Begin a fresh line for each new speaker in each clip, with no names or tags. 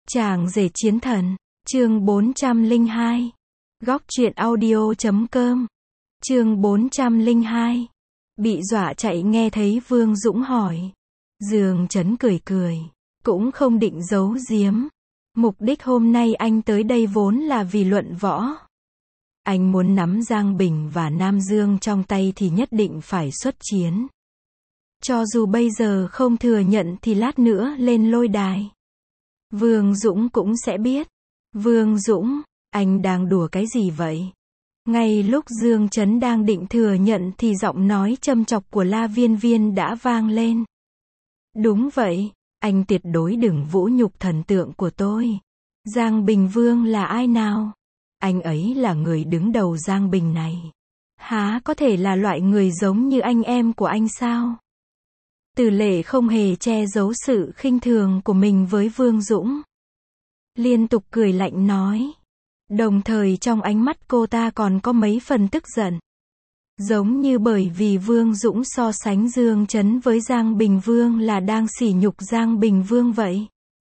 Chàng rể chiến thần, chương 402. Góc truyện audio.com. Chương 402. Bị dọa chạy nghe thấy Vương Dũng hỏi. Dương Chấn cười cười, cũng không định giấu giếm. Mục đích hôm nay anh tới đây vốn là vì luận võ. Anh muốn nắm Giang Bình và Nam Dương trong tay thì nhất định phải xuất chiến. Cho dù bây giờ không thừa nhận thì lát nữa lên lôi đài, Vương Dũng cũng sẽ biết. Vương Dũng, anh đang đùa cái gì vậy? Ngay lúc Dương Chấn đang định thừa nhận thì giọng nói châm chọc của La Viên Viên đã vang lên. Đúng vậy, anh tuyệt đối đừng vũ nhục thần tượng của tôi. Giang Bình Vương là ai nào? Anh ấy là người đứng đầu Giang Bình này. Há có thể là loại người giống như anh em của anh sao? Từ Lệ không hề che giấu sự khinh thường của mình với Vương Dũng. Liên tục cười lạnh nói. Đồng thời trong ánh mắt cô ta còn có mấy phần tức giận. Giống như bởi vì Vương Dũng so sánh Dương Chấn với Giang Bình Vương là đang sỉ nhục Giang Bình Vương vậy.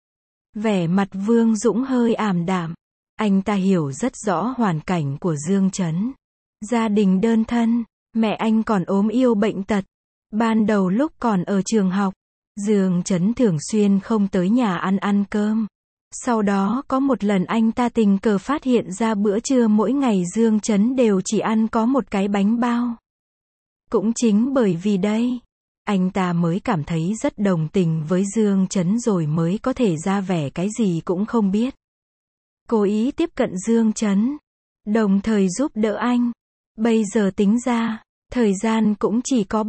Vẻ mặt Vương Dũng hơi ảm đạm. Anh ta hiểu rất rõ hoàn cảnh của Dương Chấn. Gia đình đơn thân, mẹ anh còn ốm yêu bệnh tật. Ban đầu lúc còn ở trường học, Dương Chấn thường xuyên không tới nhà ăn cơm. Sau đó có một lần anh ta tình cờ phát hiện ra bữa trưa mỗi ngày Dương Chấn đều chỉ ăn có một cái bánh bao. Cũng chính bởi vì đây, anh ta mới cảm thấy rất đồng tình với Dương Chấn rồi mới có thể ra vẻ cái gì cũng không biết. Cố ý tiếp cận Dương Chấn, đồng thời giúp đỡ anh. Bây giờ tính ra, thời gian cũng chỉ có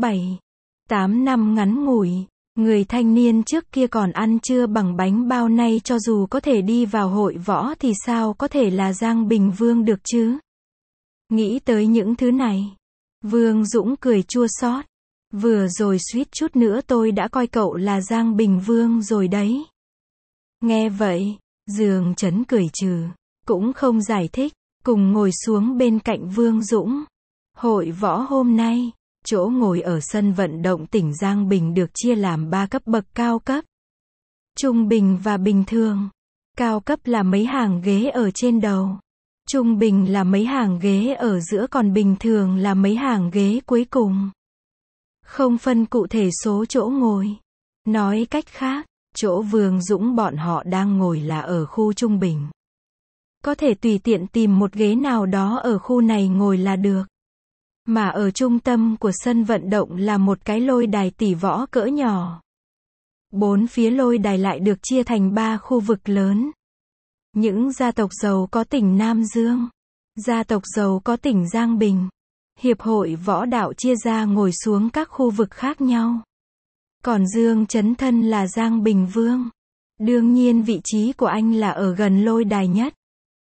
7-8 năm ngắn ngủi. Người thanh niên trước kia còn ăn trưa bằng bánh bao nay cho dù có thể đi vào hội võ thì sao có thể là Giang Bình Vương được chứ? Nghĩ tới những thứ này, Vương Dũng cười chua xót. Vừa rồi suýt chút nữa tôi đã coi cậu là Giang Bình Vương rồi đấy. Nghe vậy, Dương Chấn cười trừ, cũng không giải thích, cùng ngồi xuống bên cạnh Vương Dũng. Hội võ hôm nay, chỗ ngồi ở sân vận động tỉnh Giang Bình được chia làm 3 cấp bậc cao cấp, trung bình và bình thường. Cao cấp là mấy hàng ghế ở trên đầu, trung bình là mấy hàng ghế ở giữa, còn bình thường là mấy hàng ghế cuối cùng. Không phân cụ thể số chỗ ngồi. Nói cách khác, chỗ Vương Dũng bọn họ đang ngồi là ở khu trung bình. Có thể tùy tiện tìm một ghế nào đó ở khu này ngồi là được. Mà ở trung tâm của sân vận động là một cái lôi đài tỷ võ cỡ nhỏ. 4 phía lôi đài lại được chia thành 3 khu vực lớn. Những gia tộc giàu có tỉnh Nam Dương, gia tộc giàu có tỉnh Giang Bình, hiệp hội võ đạo chia ra ngồi xuống các khu vực khác nhau. Còn Dương Chấn thân là Giang Bình Vương. Đương nhiên vị trí của anh là ở gần lôi đài nhất,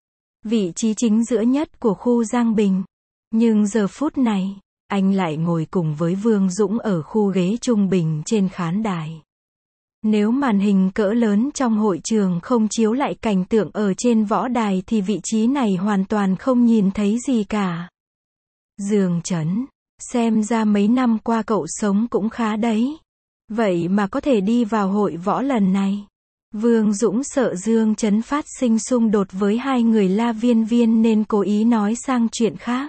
vị trí chính giữa nhất của khu Giang Bình. Nhưng giờ phút này, anh lại ngồi cùng với Vương Dũng ở khu ghế trung bình trên khán đài. Nếu màn hình cỡ lớn trong hội trường không chiếu lại cảnh tượng ở trên võ đài thì vị trí này hoàn toàn không nhìn thấy gì cả. Dương Chấn, xem ra mấy năm qua cậu sống cũng khá đấy. Vậy mà có thể đi vào hội võ lần này. Vương Dũng sợ Dương Chấn phát sinh xung đột với hai người La Viên Viên nên cố ý nói sang chuyện khác.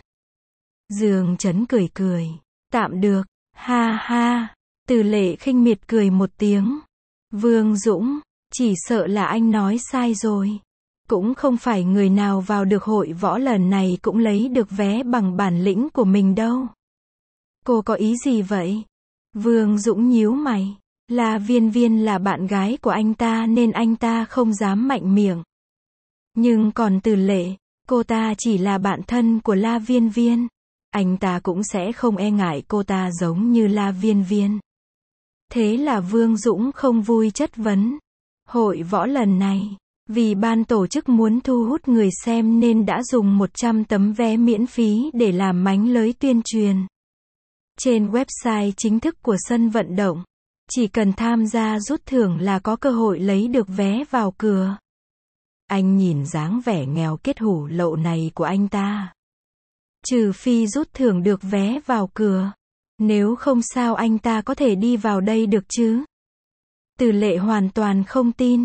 Dương Chấn cười cười. Tạm được, ha ha. Từ Lệ khinh miệt cười một tiếng. Vương Dũng, chỉ sợ là anh nói sai rồi. Cũng không phải người nào vào được hội võ lần này cũng lấy được vé bằng bản lĩnh của mình đâu. Cô có ý gì vậy? Vương Dũng nhíu mày. La Viên Viên là bạn gái của anh ta nên anh ta không dám mạnh miệng. Nhưng còn Từ Lệ, cô ta chỉ là bạn thân của La Viên Viên. Anh ta cũng sẽ không e ngại cô ta giống như La Viên Viên. Thế là Vương Dũng không vui chất vấn. Hội võ lần này, vì ban tổ chức muốn thu hút người xem nên đã dùng 100 tấm vé miễn phí để làm mánh lưới tuyên truyền. Trên website chính thức của sân vận động, chỉ cần tham gia rút thưởng là có cơ hội lấy được vé vào cửa. Anh nhìn dáng vẻ nghèo kiết hủ lậu này của anh ta. Trừ phi rút thưởng được vé vào cửa. Nếu không sao anh ta có thể đi vào đây được chứ? Từ Lệ hoàn toàn không tin.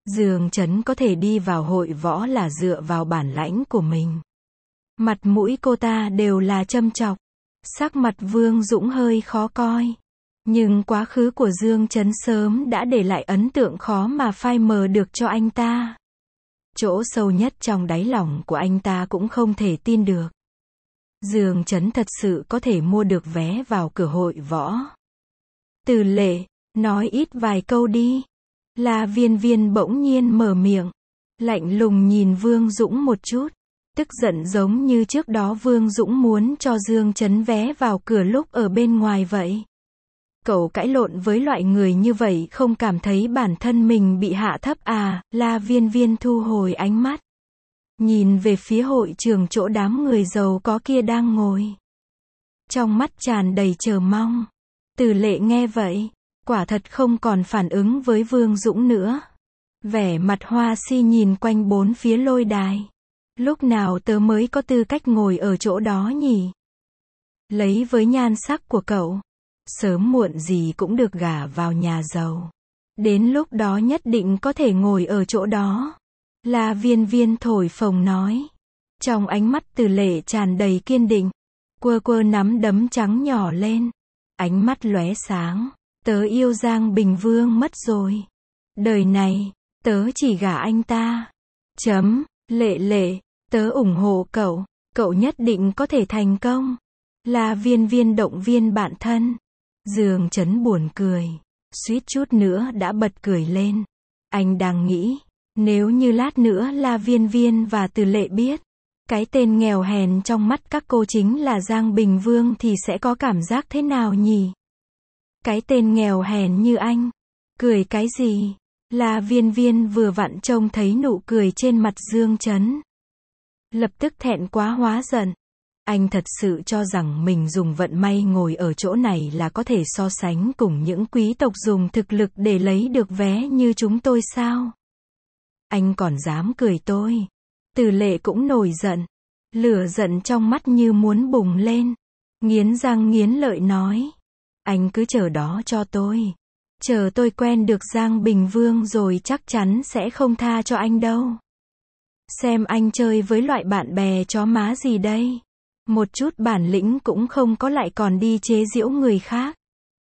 Dương Chấn có thể đi vào hội võ là dựa vào bản lãnh của mình. Mặt mũi cô ta đều là châm chọc. Sắc mặt Vương Dũng hơi khó coi. Nhưng quá khứ của Dương Chấn sớm đã để lại ấn tượng khó mà phai mờ được cho anh ta. Chỗ sâu nhất trong đáy lòng của anh ta cũng không thể tin được. Dương Chấn thật sự có thể mua được vé vào cửa hội võ. Từ Lệ, nói ít vài câu đi. La Viên Viên bỗng nhiên mở miệng. Lạnh lùng nhìn Vương Dũng một chút. Tức giận giống như trước đó Vương Dũng muốn cho Dương Chấn vé vào cửa lúc ở bên ngoài vậy. Cậu cãi lộn với loại người như vậy không cảm thấy bản thân mình bị hạ thấp à? La Viên Viên thu hồi ánh mắt. Nhìn về phía hội trường chỗ đám người giàu có kia đang ngồi. Trong mắt tràn đầy chờ mong. Từ Lệ nghe vậy, quả thật không còn phản ứng với Vương Dũng nữa. Vẻ mặt hoa si nhìn quanh bốn phía lôi đài. Lúc nào tớ mới có tư cách ngồi ở chỗ đó nhỉ? Lấy với nhan sắc của cậu, sớm muộn gì cũng được gả vào nhà giàu. Đến lúc đó nhất định có thể ngồi ở chỗ đó. La Viên Viên thổi phồng nói. Trong ánh mắt Từ Lệ tràn đầy kiên định. Quơ quơ nắm đấm trắng nhỏ lên. Ánh mắt lóe sáng. Tớ yêu Giang Bình Vương mất rồi. Đời này, tớ chỉ gả anh ta. Lệ Lệ, tớ ủng hộ cậu. Cậu nhất định có thể thành công. La Viên Viên động viên bạn thân. Dương Chấn buồn cười. Suýt chút nữa đã bật cười lên. Anh đang nghĩ, nếu như lát nữa La Viên Viên và Từ Lệ biết, cái tên nghèo hèn trong mắt các cô chính là Giang Bình Vương thì sẽ có cảm giác thế nào nhỉ? Cái tên nghèo hèn như anh. Cười cái gì? La Viên Viên vừa vặn trông thấy nụ cười trên mặt Dương Chấn. Lập tức thẹn quá hóa giận. Anh thật sự cho rằng mình dùng vận may ngồi ở chỗ này là có thể so sánh cùng những quý tộc dùng thực lực để lấy được vé như chúng tôi sao? Anh còn dám cười tôi. Từ Lệ cũng nổi giận. Lửa giận trong mắt như muốn bùng lên. Nghiến răng nghiến lợi nói. Anh cứ chờ đó cho tôi. Chờ tôi quen được Giang Bình Vương rồi chắc chắn sẽ không tha cho anh đâu. Xem anh chơi với loại bạn bè chó má gì đây. Một chút bản lĩnh cũng không có lại còn đi chế giễu người khác.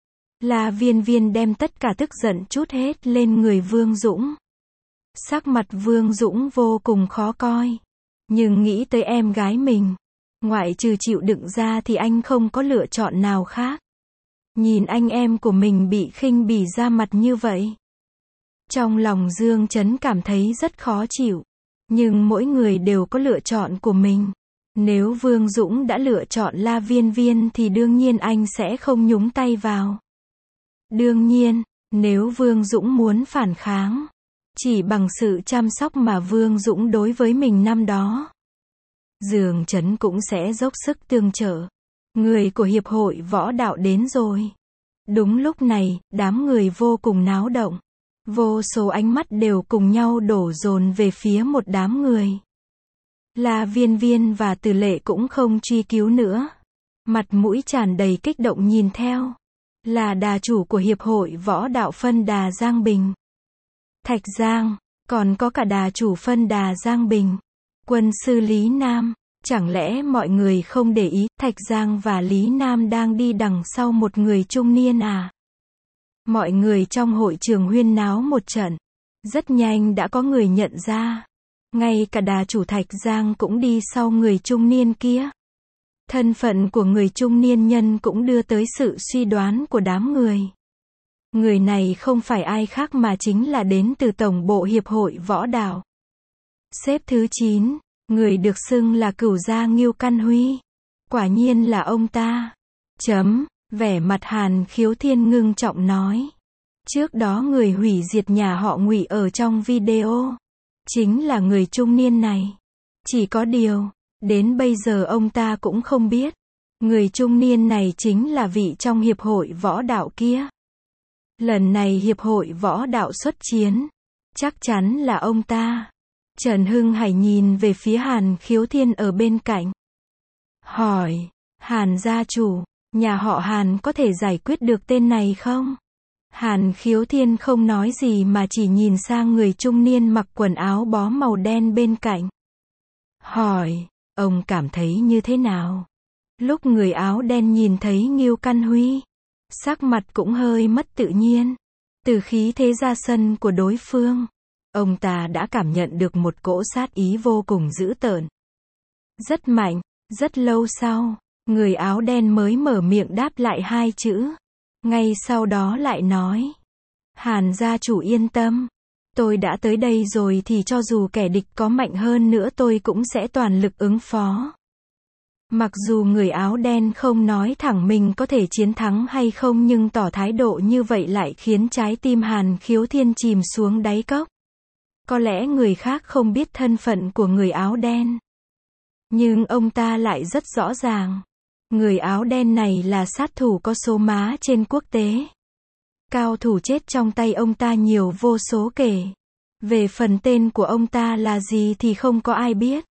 La Viên Viên đem tất cả tức giận trút hết lên người Vương Dũng. Sắc mặt Vương Dũng vô cùng khó coi. Nhưng nghĩ tới em gái mình, ngoại trừ chịu đựng ra thì anh không có lựa chọn nào khác. Nhìn anh em của mình bị khinh bỉ ra mặt như vậy. Trong lòng Dương Chấn cảm thấy rất khó chịu. Nhưng mỗi người đều có lựa chọn của mình. Nếu Vương Dũng đã lựa chọn La Viên Viên thì đương nhiên anh sẽ không nhúng tay vào. Đương nhiên, nếu Vương Dũng muốn phản kháng, chỉ bằng sự chăm sóc mà Vương Dũng đối với mình năm đó, Dương Chấn cũng sẽ dốc sức tương trợ. Người của Hiệp hội Võ Đạo đến rồi. Đúng lúc này, đám người vô cùng náo động. Vô số ánh mắt đều cùng nhau đổ dồn về phía một đám người. La Viên Viên và Từ Lệ cũng không truy cứu nữa. Mặt mũi tràn đầy kích động nhìn theo. Là đà chủ của Hiệp hội Võ Đạo phân đà Giang Bình. Thạch Giang, còn có cả đà chủ phân đà Giang Bình. Quân sư Lý Nam. Chẳng lẽ mọi người không để ý, Thạch Giang và Lý Nam đang đi đằng sau một người trung niên à? Mọi người trong hội trường huyên náo một trận. Rất nhanh đã có người nhận ra. Ngay cả đà chủ Thạch Giang cũng đi sau người trung niên kia. Thân phận của người trung niên nhân cũng đưa tới sự suy đoán của đám người. Người này không phải ai khác mà chính là đến từ Tổng bộ Hiệp hội Võ Đạo. Xếp thứ 9, người được xưng là Cửu Gia Ngưu Căn Huy. Quả nhiên là ông ta. Vẻ mặt Hàn Khiếu Thiên ngưng trọng nói. Trước đó người hủy diệt nhà họ Ngụy ở trong video chính là người trung niên này. Chỉ có điều, đến bây giờ ông ta cũng không biết. Người trung niên này chính là vị trong Hiệp hội Võ Đạo kia. Lần này Hiệp hội Võ Đạo xuất chiến. Chắc chắn là ông ta. Trần Hưng Hải nhìn về phía Hàn Khiếu Thiên ở bên cạnh. Hỏi, Hàn gia chủ, nhà họ Hàn có thể giải quyết được tên này không? Hàn Khiếu Thiên không nói gì mà chỉ nhìn sang người trung niên mặc quần áo bó màu đen bên cạnh. Hỏi, ông cảm thấy như thế nào? Lúc người áo đen nhìn thấy Ngưu Căn Huy, sắc mặt cũng hơi mất tự nhiên. Từ khí thế ra sân của đối phương, ông ta đã cảm nhận được một cỗ sát ý vô cùng dữ tợn. Rất mạnh, rất lâu sau, người áo đen mới mở miệng đáp lại hai chữ. Ngay sau đó lại nói, Hàn gia chủ yên tâm, tôi đã tới đây rồi thì cho dù kẻ địch có mạnh hơn nữa tôi cũng sẽ toàn lực ứng phó. Mặc dù người áo đen không nói thẳng mình có thể chiến thắng hay không nhưng tỏ thái độ như vậy lại khiến trái tim Hàn Khiếu Thiên chìm xuống đáy cốc. Có lẽ người khác không biết thân phận của người áo đen, nhưng ông ta lại rất rõ ràng. Người áo đen này là sát thủ có số má trên quốc tế. Cao thủ chết trong tay ông ta nhiều vô số kể. Về phần tên của ông ta là gì thì không có ai biết.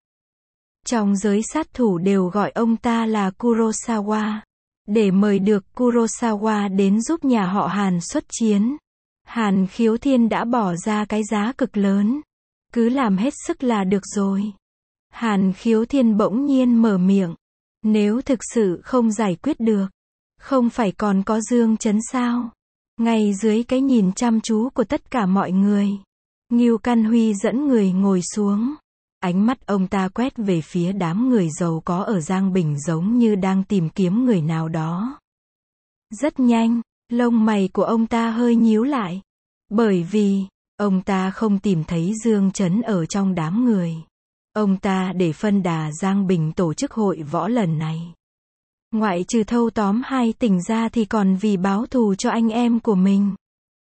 Trong giới sát thủ đều gọi ông ta là Kurosawa. Để mời được Kurosawa đến giúp nhà họ Hàn xuất chiến, Hàn Khiếu Thiên đã bỏ ra cái giá cực lớn. Cứ làm hết sức là được rồi. Hàn Khiếu Thiên bỗng nhiên mở miệng. Nếu thực sự không giải quyết được, không phải còn có Dương Chấn sao? Ngay dưới cái nhìn chăm chú của tất cả mọi người, Ngưu Căn Huy dẫn người ngồi xuống. Ánh mắt ông ta quét về phía đám người giàu có ở Giang Bình giống như đang tìm kiếm người nào đó. Rất nhanh, lông mày của ông ta hơi nhíu lại. Bởi vì, ông ta không tìm thấy Dương Chấn ở trong đám người. Ông ta để phân đà Giang Bình tổ chức hội võ lần này. Ngoại trừ thâu tóm hai tỉnh ra thì còn vì báo thù cho anh em của mình.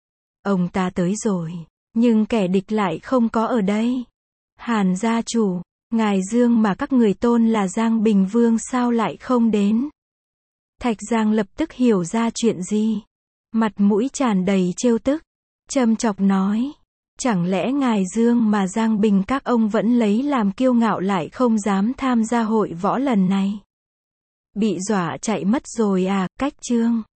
Ông ta tới rồi, nhưng kẻ địch lại không có ở đây. Hàn gia chủ, ngài Dương mà các người tôn là Giang Bình Vương sao lại không đến? Thạch Giang lập tức hiểu ra chuyện gì. Mặt mũi tràn đầy trêu tức, châm chọc nói. Chẳng lẽ ngài Dương mà Giang Bình các ông vẫn lấy làm kiêu ngạo lại không dám tham gia hội võ lần này? Bị dọa chạy mất rồi à, cách chương.